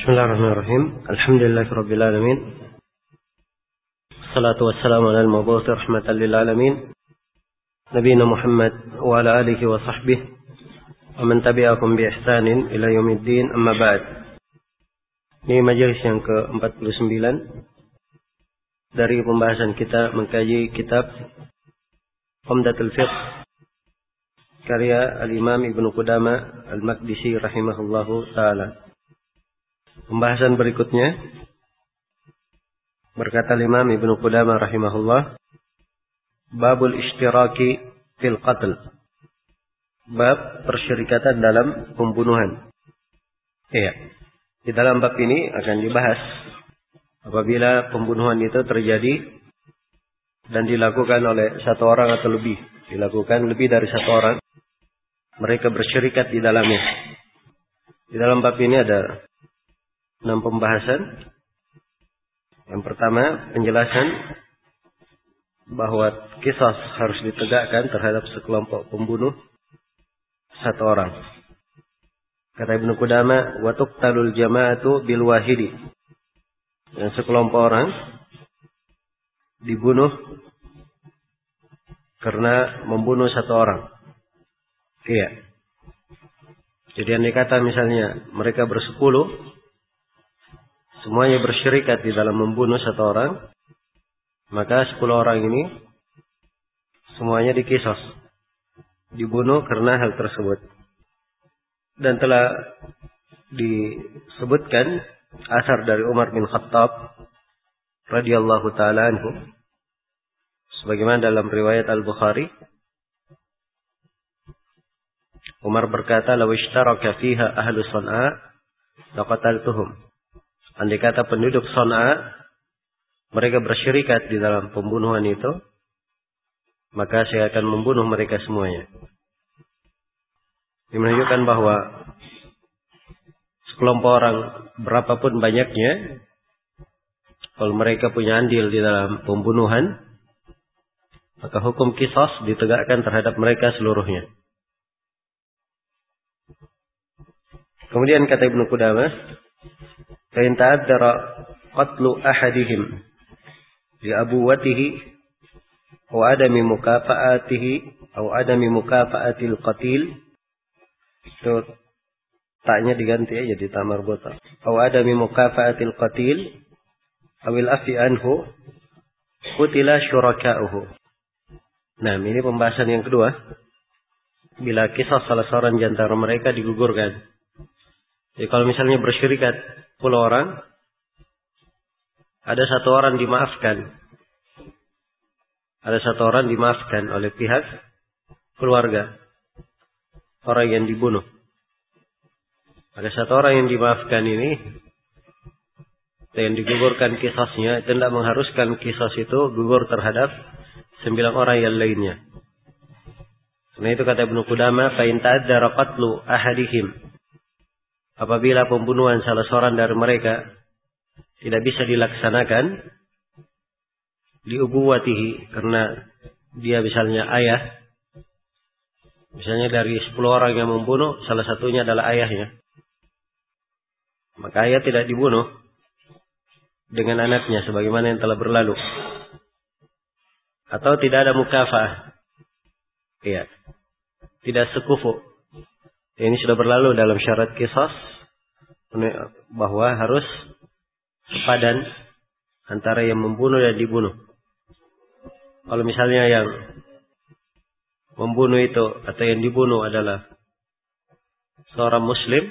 Bismillahirrahmanirrahim. Alhamdulillahirabbil alamin. Wassalatu wassalamu ala al-mab'uts rahmatan lil alamin. Nabiyina Muhammad wa ala alihi wa sahbihi wa man tabi'akum bi ihsanin ila yaumiddin, amma ba'd. Ini majelis yang ke-49 dari pembahasan kita mengkaji kitab Umdatul Fiqh karya Al-Imam Ibnu Qudamah Al-Maqdisi rahimahullahu taala. Pembahasan berikutnya berkata Imam Ibnu Qudamah rahimahullah, babul ishtiraki fil qatl, bab persyarikatan dalam pembunuhan. Iya, di dalam bab ini akan dibahas apabila pembunuhan itu terjadi dan dilakukan oleh satu orang atau lebih, dilakukan lebih dari satu orang, mereka bersyirikat di dalamnya. Di dalam bab ini ada 6 pembahasan. Yang pertama, penjelasan bahwa qisas harus ditegakkan terhadap sekelompok pembunuh satu orang. Kata Ibnu Qudamah, wa tuqtalul jama'atu bil wahidi. Dan sekelompok orang dibunuh karena membunuh satu orang. Iya. Jadi andai kata misalnya mereka bersepuluh, semuanya bersyirikat di dalam membunuh satu orang, maka 10 orang ini semuanya diqisas, dibunuh karena hal tersebut. Dan telah disebutkan asar dari Umar bin Khattab radhiyallahu taala anhu, sebagaimana dalam riwayat Al-Bukhari, Umar berkata, "Law ishtaraka fiha ahlu San'a laqataltuhum." Andai kata penduduk San'a mereka bersyirikat di dalam pembunuhan itu, maka saya akan membunuh mereka semuanya. Ini menunjukkan bahwa sekelompok orang berapapun banyaknya, kalau mereka punya andil di dalam pembunuhan, maka hukum qisas ditegakkan terhadap mereka seluruhnya. Kemudian kata Ibnu Qudamah, فإن تعذر قتل أحدهم لأبوته أو عدم مكافأته أو عدم مكافأة القتيل, itu taknya diganti aja jadi tamar bota, أو عدم مكافأة القتيل أو العفو عنه قتل شركاؤه. Nah, ini pembahasan yang kedua. Bila kisah salah seorang di antara mereka digugurkan. Jadi kalau misalnya bersyirikat 10 orang, ada satu orang dimaafkan. Ada satu orang dimaafkan oleh pihak keluarga orang yang dibunuh. Ada satu orang yang dimaafkan ini, yang digugurkan kisahnya, itu tidak mengharuskan kisah itu gugur terhadap 9 orang yang lainnya. Karena itu kata Ibnu Qudamah, fa in ta'addara qatlu ahadihim, apabila pembunuhan salah seorang dari mereka tidak bisa dilaksanakan li ubuwatihi, karena dia misalnya ayah, misalnya dari 10 orang yang membunuh salah satunya adalah ayahnya, maka ayah tidak dibunuh dengan anaknya sebagaimana yang telah berlalu, atau tidak ada mukafaah, iya, tidak sekufu. Ini sudah berlalu dalam syarat qisas bahwa harus sepadan antara yang membunuh dan dibunuh. Kalau misalnya yang membunuh itu atau yang dibunuh adalah seorang muslim,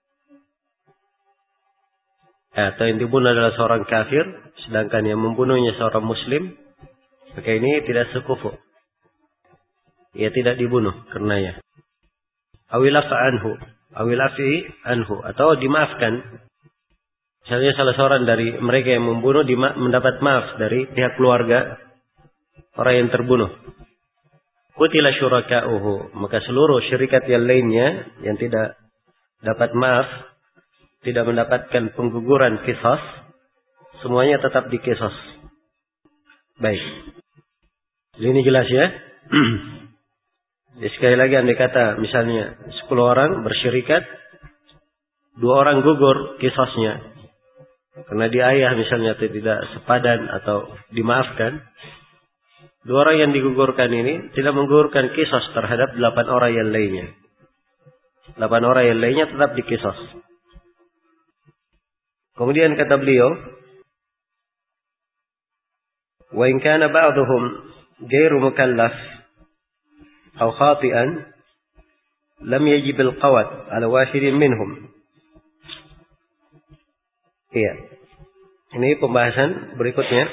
atau yang dibunuh adalah seorang kafir, sedangkan yang membunuhnya seorang muslim, maka ini tidak sekufu. Ia tidak dibunuh karenanya. Awil afi anhu, atau dimaafkan. Misalnya salah seorang dari mereka yang membunuh mendapat maaf dari pihak keluarga orang yang terbunuh. Qutila syuraka'uhu, maka seluruh syirikat yang lainnya yang tidak dapat maaf, tidak mendapatkan pengguguran qisas, semuanya tetap diqisas. Baik. Ini jelas ya? Jadi sekali lagi andai kata misalnya 10 orang bersyirikat dua orang gugur kisosnya karena dia ayah misalnya tidak sepadan atau dimaafkan, dua orang yang digugurkan ini tidak menggugurkan kisos terhadap 8 orang yang lainnya. 8 orang yang lainnya tetap dikisos. Kemudian kata beliau, wa in kana ba'dhum ghairu mukallaf aw khati'an lam yajib al-qawad ala wahidin minhum. Iya. Ini pembahasan berikutnya.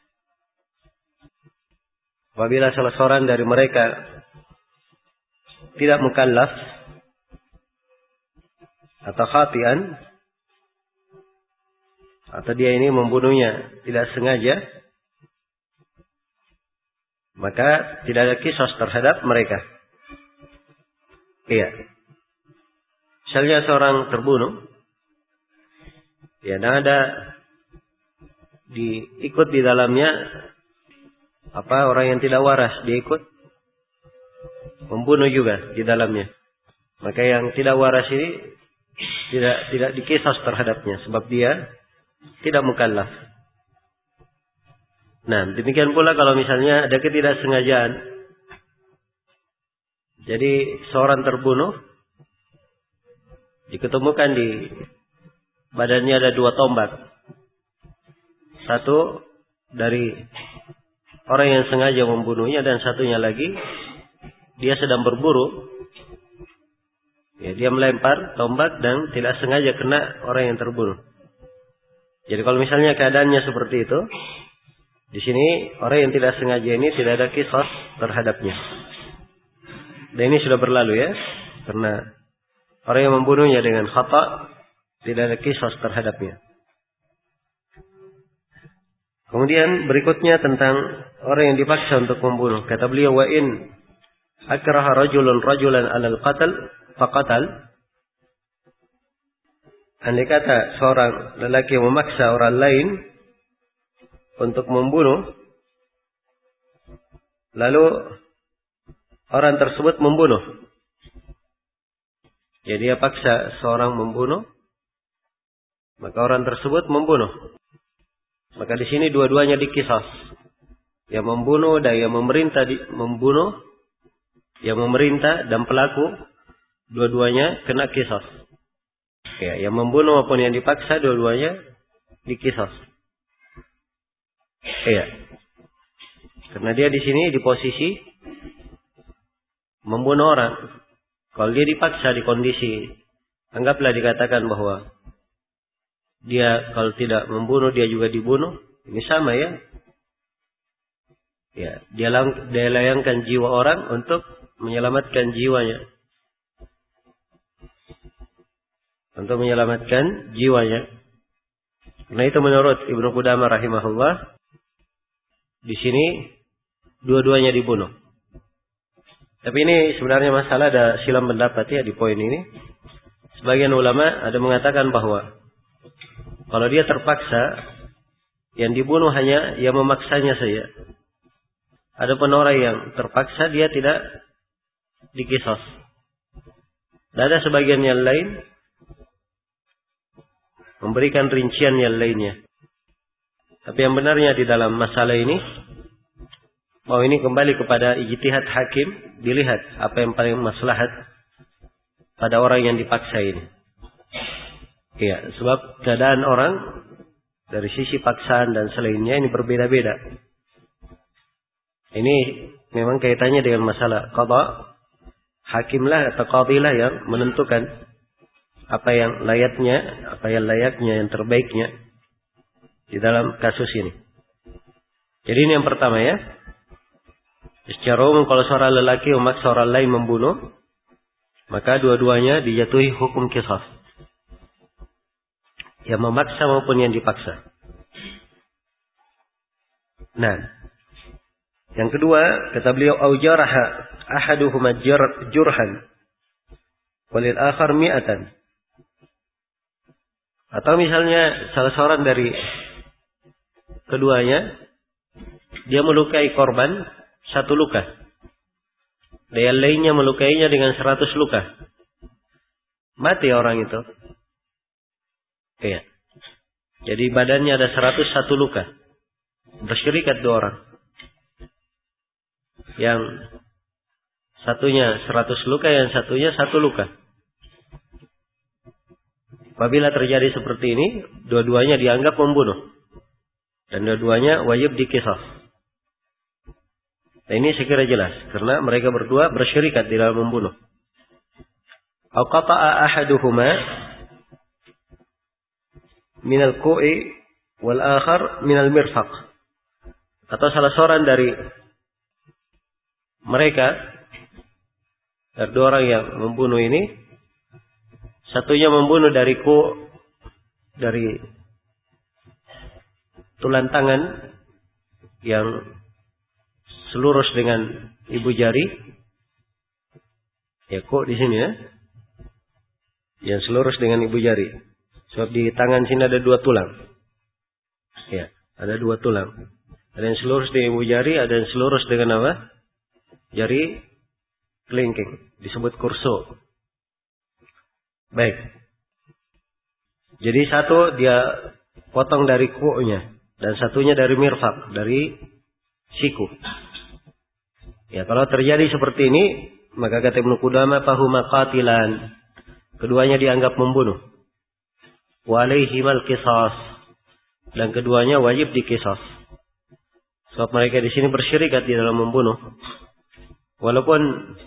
Apabila salah seorang dari mereka tidak mukallaf atau khati'an, atau dia ini membunuhnya tidak sengaja, maka tidak ada kisos terhadap mereka. Iya. Misalnya seorang terbunuh, ya, dan ada diikut di dalamnya orang yang tidak waras, dia ikut membunuh juga di dalamnya. Maka yang tidak waras ini tidak dikisos terhadapnya sebab dia tidak mukallaf. Nah, demikian pula kalau misalnya ada ketidaksengajaan. Jadi seorang terbunuh diketemukan di badannya ada 2 tombak. Satu dari orang yang sengaja membunuhnya dan satunya lagi dia sedang berburu. Ya, dia melempar tombak dan tidak sengaja kena orang yang terbunuh. Jadi kalau misalnya keadaannya seperti itu, di sini orang yang tidak sengaja ini tidak ada kisos terhadapnya. Dan ini sudah berlalu ya, karena orang yang membunuhnya dengan khata tidak ada kisos terhadapnya. Kemudian berikutnya tentang orang yang dipaksa untuk membunuh. Kata beliau, wa in akraha rajulun rajulan 'alal qatl faqatal. Andai kata seorang lelaki yang memaksa orang lain untuk membunuh, lalu orang tersebut membunuh. Jadi dia paksa seorang membunuh, maka orang tersebut membunuh. Maka di sini dua-duanya dikisos. Yang membunuh dan yang memerintah membunuh, yang memerintah dan pelaku, dua-duanya kena kisos. Ya, yang membunuh maupun yang dipaksa dua-duanya dikisos. Iya. Karena dia di sini di posisi membunuh orang. Kalau dia dipaksa di kondisi, anggaplah dikatakan bahwa dia kalau tidak membunuh dia juga dibunuh, ini sama ya. Ya, dia layangkan jiwa orang untuk menyelamatkan jiwanya. Untuk menyelamatkan jiwanya. Nah itu menurut Ibnu Qudamah rahimahullah, di sini dua-duanya dibunuh. Tapi ini sebenarnya masalah ada silam pendapat ya di poin ini. Sebagian ulama ada mengatakan bahwa kalau dia terpaksa, yang dibunuh hanya yang memaksanya saja. Adapun orang yang terpaksa dia tidak dikisos. Dan ada sebagian yang lain memberikan rincian yang lainnya. Tapi yang benarnya di dalam masalah ini, bahwa ini kembali kepada ijtihad hakim, dilihat apa yang paling maslahat pada orang yang dipaksa ini. Iya, sebab keadaan orang dari sisi paksaan dan selainnya ini berbeda-beda. Ini memang kaitannya dengan masalah qada. Hakimlah atau qadilah yang menentukan apa yang layaknya, yang terbaiknya di dalam kasus ini. Jadi ini yang pertama ya. Secara umum kalau seorang lelaki memaksa orang lain membunuh, maka dua-duanya dijatuhi hukum qisas. Yang memaksa maupun yang dipaksa. Nah, yang kedua kata beliau, au jaraha ahaduhuma jurhan walil akhar mi'atan. Atau misalnya salah seorang dari keduanya dia melukai korban 1 luka. Dan yang lainnya melukainya dengan 100 luka. Mati orang itu. Iya. Jadi badannya ada 101 luka. Bersyirikat 2 orang. Yang satunya 100 luka, yang satunya 1 luka. Apabila terjadi seperti ini, dua-duanya dianggap membunuh. Dan dua-duanya wajib diqisas. Nah, ini sekira jelas. Karena mereka berdua bersyirikat di dalam membunuh. Au qata'a ahaduhuma minal ku'i wal akhar minal mirfaq. Atau salah seorang dari mereka, dari 2 orang yang membunuh ini, satunya membunuh dari tulang tangan yang selurus dengan ibu jari. Ya, di sini ya. Yang selurus dengan ibu jari. Sebab di tangan sini ada 2 tulang. Ya, ada 2 tulang. Ada yang selurus dengan ibu jari, ada yang selurus dengan apa? Jari kelingking. Disebut kurso. Baik. Jadi satu dia potong dari ku'nya. Dan satunya dari mirfaq. Dari siku. Ya, kalau terjadi seperti ini, maka kata Ibnu Qudamah, fahuma qatilan. Keduanya dianggap membunuh. Wa alaihimal qisas. Dan keduanya wajib diqisas. Sebab mereka di sini bersyirikat di dalam membunuh. Walaupun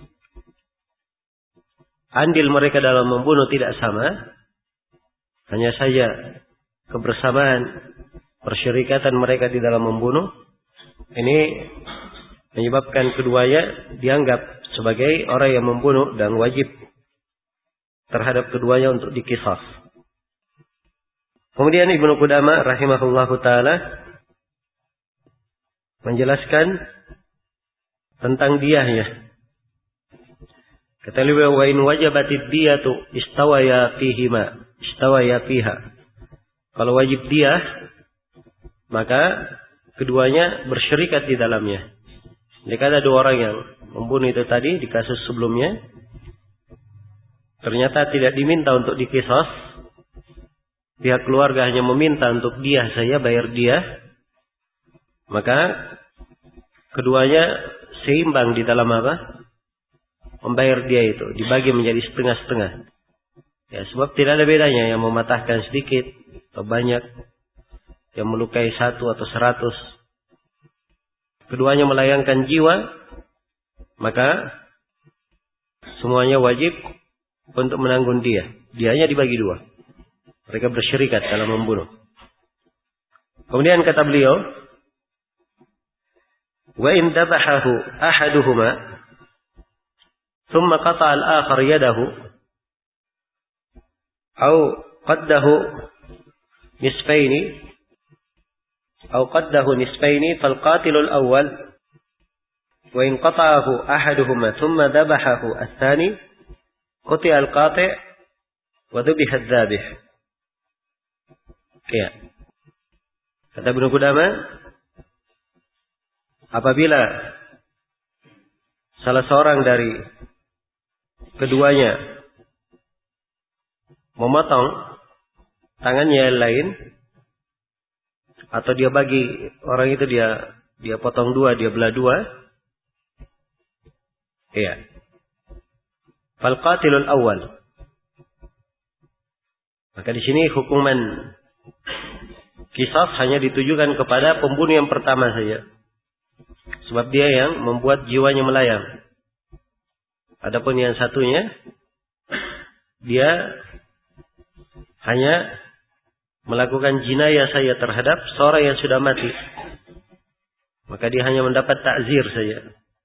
andil mereka dalam membunuh tidak sama, hanya saja kebersamaan persyirikatan mereka di dalam membunuh ini menyebabkan keduanya dianggap sebagai orang yang membunuh dan wajib terhadap keduanya untuk diqisas. Kemudian Ibnu Qudamah rahimahullahu taala menjelaskan tentang diyahnya. Kata beliau, wa in wajabatid diyatu istawaya fiha. Kalau wajib diyah, maka keduanya bersyirikat di dalamnya. Jika ada 2 orang yang membunuh itu tadi di kasus sebelumnya, ternyata tidak diminta untuk diqisas, pihak keluarga hanya meminta untuk diyah saja, bayar diyah, maka keduanya seimbang di dalam apa? Membayar dia itu dibagi menjadi setengah-setengah. Ya, sebab tidak ada bedanya yang mematahkan sedikit atau banyak, yang melukai 1 atau 100. Keduanya melayangkan jiwa, maka semuanya wajib untuk menanggung dia. Dianya dibagi 2. Mereka bersyirikat dalam membunuh. Kemudian kata beliau, wa in dabahahu ahaduhuma ثم قطع الآخر يده أو قده نصفين فالقاتل الأول وإن قطعه أحدهما ثم ذبحه الثاني قطع القاطع وذبح الذابح. Ya. Kata Ibnu Qudamah, apabila salah seorang dari keduanya memotong tangannya yang lain, atau dia bagi orang itu, dia potong 2, dia belah 2. Iya. Fal qatilul awal. Maka di sini hukuman qisas hanya ditujukan kepada pembunuh yang pertama saja. Sebab dia yang membuat jiwanya melayang. Adapun yang satunya, dia hanya melakukan jinayah saja terhadap seorang yang sudah mati. Maka dia hanya mendapat takzir saja.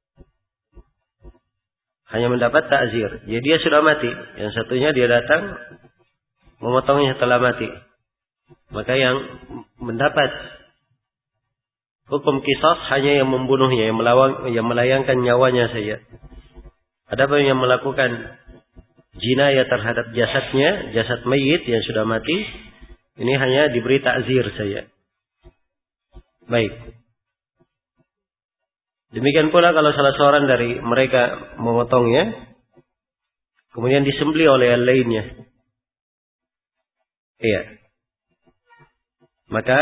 Hanya mendapat takzir. Jadi dia sudah mati. Yang satunya dia datang memotongnya setelah mati. Maka yang mendapat hukum qisas hanya yang membunuhnya, yang melayangkan nyawanya saja. Adapun yang melakukan jinayah terhadap jasadnya, jasad mayit yang sudah mati, ini hanya diberi takzir saja. Baik. Demikian pula kalau salah seorang dari mereka memotongnya, kemudian disembelih oleh yang lainnya. Iya. Maka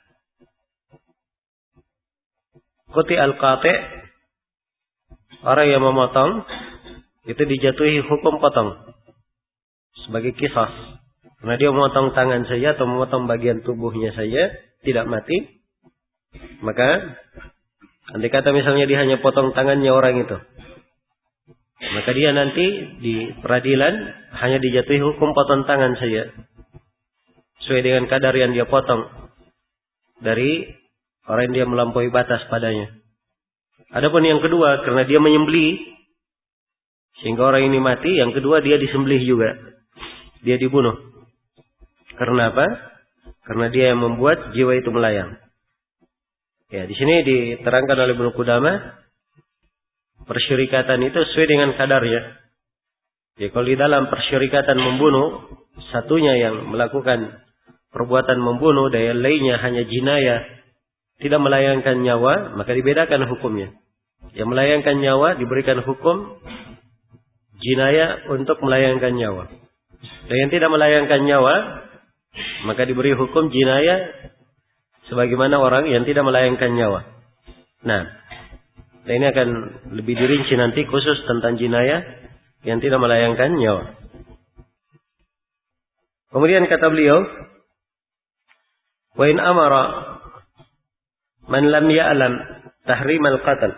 qati al-qati', orang yang memotong itu dijatuhi hukum potong sebagai qisas. Karena dia memotong tangan saja atau memotong bagian tubuhnya saja tidak mati, maka andai kata misalnya dia hanya potong tangannya orang itu, maka dia nanti di peradilan hanya dijatuhi hukum potong tangan saja, sesuai dengan kadar yang dia potong dari orang yang dia melampaui batas padanya. Adapun yang kedua, karena dia menyembelih sehingga orang ini mati, yang kedua dia disembelih juga, dia dibunuh. Karena apa? Karena dia yang membuat jiwa itu melayang. Ya, di sini diterangkan oleh Ibnu Qudamah, persyirikatan itu sesuai dengan kadarnya. Ya, kalau di dalam persyirikatan membunuh, satunya yang melakukan perbuatan membunuh dan yang lainnya hanya jinayah, tidak melayangkan nyawa, maka dibedakan hukumnya. Yang melayangkan nyawa diberikan hukum jinayah untuk melayangkan nyawa. Dan yang tidak melayangkan nyawa, maka diberi hukum jinayah sebagaimana orang yang tidak melayangkan nyawa. Nah, ini akan lebih dirinci nanti khusus tentang jinayah yang tidak melayangkan nyawa. Kemudian kata beliau, wa in amara man lam ya'lam tahrim al-qatl.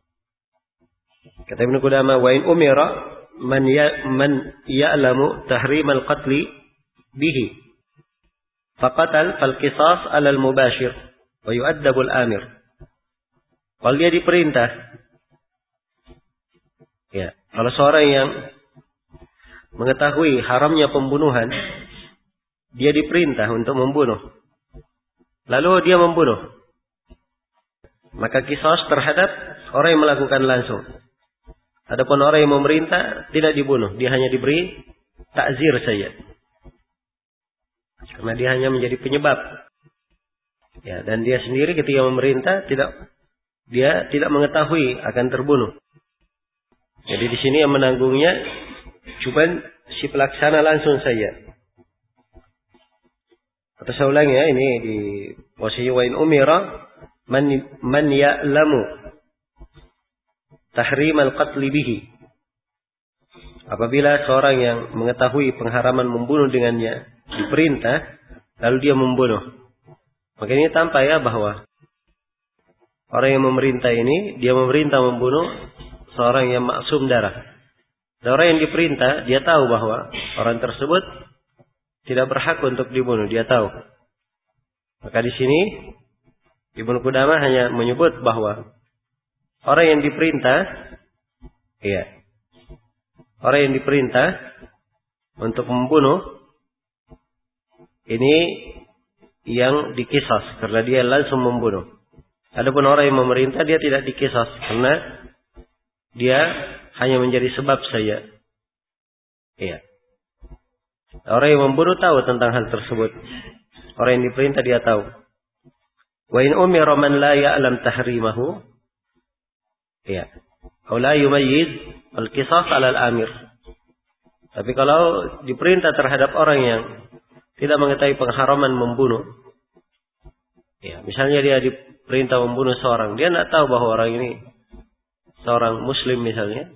Kata Ibnu Qudamah, wa in umira man ya'lamu tahrim al-qatl bihi faqatal fal qisas 'ala al-mubashir wa yu'addabu al-amir. Kalau dia diperintah, ya, kalau seorang yang mengetahui haramnya pembunuhan, dia diperintah untuk membunuh, lalu dia membunuh, maka qisas terhadap orang yang melakukan langsung. Adapun orang yang memerintah tidak dibunuh, dia hanya diberi takzir saja. Karena dia hanya menjadi penyebab. Ya, dan dia sendiri ketika memerintah dia tidak mengetahui akan terbunuh. Jadi di sini yang menanggungnya cuma si pelaksana langsung saja. Atau saya ulangi ya, ini di posisi wa in umira man ya'lamu tahrim al-qatl bihi. Apabila seorang yang mengetahui pengharaman membunuh dengannya diperintah, lalu dia membunuh, maka ini tampak ya bahwa orang yang memerintah ini, dia memerintah membunuh seorang yang maksum darah. Dan orang yang diperintah, dia tahu bahwa orang tersebut tidak berhak untuk dibunuh, dia tahu. Maka di sini Ibnu Qudamah hanya menyebut bahwa orang yang diperintah, ya, orang yang diperintah untuk membunuh ini yang dikisas karena dia langsung membunuh. Adapun orang yang memerintah, dia tidak dikisas karena dia hanya menjadi sebab saja. Iya. Orang yang membunuh tahu tentang hal tersebut. Orang yang diperintah dia tahu. Wa in umira man la ya'lam tahrimahu, iya, aw la yumayyiz al-qisas 'ala al-amir. Tapi kalau diperintah terhadap orang yang tidak mengetahui pengharaman membunuh, ya, misalnya dia diperintah membunuh seorang, dia tidak tahu bahwa orang ini seorang muslim misalnya,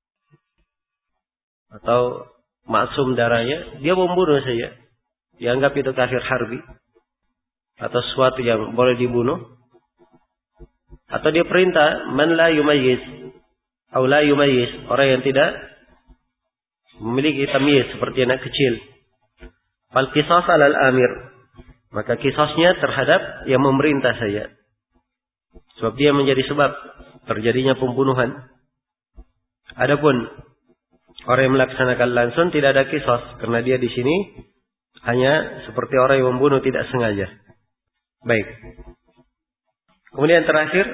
atau maksum darahnya, dia membunuh saja, dianggap itu kafir harbi atau sesuatu yang boleh dibunuh. Atau dia perintah man la yumayyiz aw la yumayyiz, orang yang tidak memiliki tamyiz seperti anak kecil, fal qisas 'alal amir, maka kisasnya terhadap yang memerintah saja, sebab dia menjadi sebab terjadinya pembunuhan. Adapun orang yang melaksanakan langsung tidak ada qisas, karena dia di sini hanya seperti orang yang membunuh tidak sengaja. Baik. Kemudian terakhir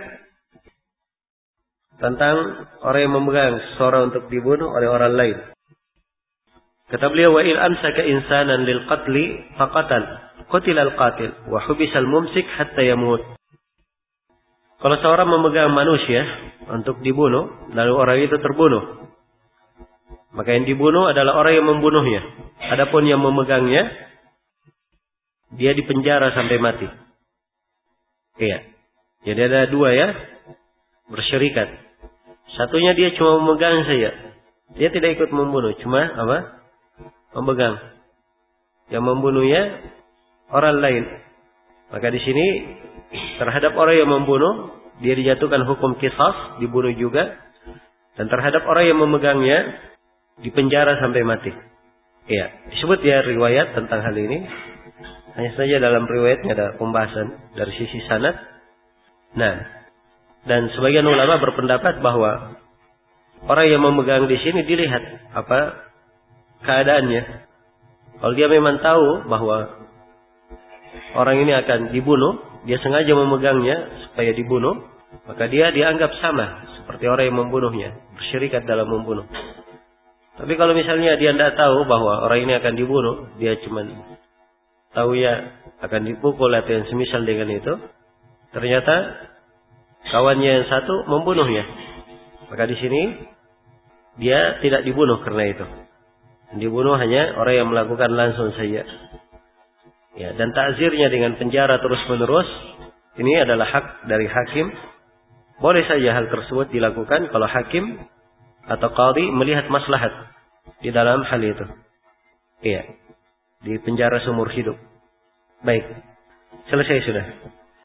tentang orang yang memegang seseorang untuk dibunuh oleh orang lain. Kata beliau, wa il amsaka insanan lil qatli faqatal qutila al qatil wa hubisa al mumsik hatta yamut. Kalau seorang memegang manusia untuk dibunuh, lalu orang itu terbunuh, maka yang dibunuh adalah orang yang membunuhnya. Adapun yang memegangnya, dia dipenjara sampai mati. Iya. Jadi ada dua ya, bersyirikat. Satunya dia cuma memegang saja. Dia tidak ikut membunuh, cuma apa? Memegang. Yang membunuhnya orang lain. Maka di sini terhadap orang yang membunuh, dia dijatuhkan hukum qisas, dibunuh juga. Dan terhadap orang yang memegangnya, dipenjara sampai mati. Iya, disebut ya riwayat tentang hal ini. Hanya saja dalam riwayatnya ada pembahasan dari sisi sanad. Nah, dan sebagian ulama berpendapat bahwa orang yang memegang di sini dilihat apa keadaannya. Kalau dia memang tahu bahwa orang ini akan dibunuh, dia sengaja memegangnya supaya dibunuh, maka dia dianggap sama seperti orang yang membunuhnya, bersyirikat dalam membunuh. Tapi kalau misalnya dia tidak tahu bahwa orang ini akan dibunuh, dia cuma tahu ya akan dipukul atau yang semisal dengan itu, ternyata kawannya yang satu membunuhnya, maka di sini dia tidak dibunuh karena itu. Dibunuh hanya orang yang melakukan langsung saja. Ya, dan takzirnya dengan penjara terus-menerus ini adalah hak dari hakim. Boleh saja hal tersebut dilakukan kalau hakim atau qadhi melihat maslahat di dalam hal itu. Iya. Di penjara seumur hidup. Baik. Selesai sudah.